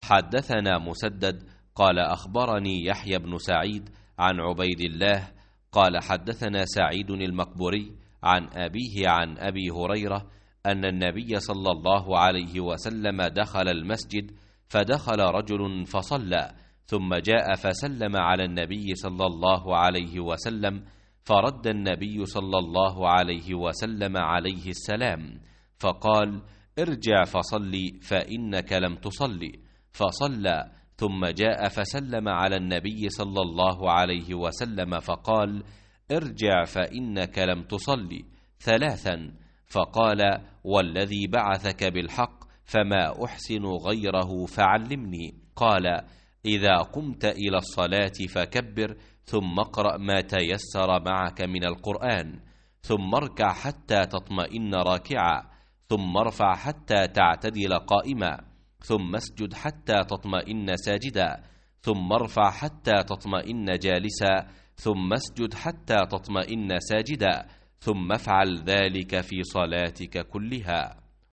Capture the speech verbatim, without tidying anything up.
حدثنا مسدد قال أخبرني يحيى بن سعيد عن عبيد الله قال حدثنا سعيد المقبوري عن أبيه عن أبي هريرة أن النبي صلى الله عليه وسلم دخل المسجد، فدخل رجل فصلى، ثم جاء فسلم على النبي صلى الله عليه وسلم، فرد النبي صلى الله عليه وسلم عليه السلام، فقال: ارجع فصلي فإنك لم تصلي، فصلى، ثم جاء فسلم على النبي صلى الله عليه وسلم فقال: ارجع فإنك لم تصلي، ثلاثا، فقال: والذي بعثك بالحق فما أحسن غيره فعلمني. قال: إذا قمت إلى الصلاة فكبر، ثم اقرأ ما تيسر معك من القرآن، ثم اركع حتى تطمئن راكعا، ثم ارفع حتى تعتدل قائما، ثم اسجد حتى تطمئن ساجدا، ثم ارفع حتى تطمئن جالسا، ثم اسجد حتى تطمئن ساجدا، ثم افعل ذلك في صلاتك كلها.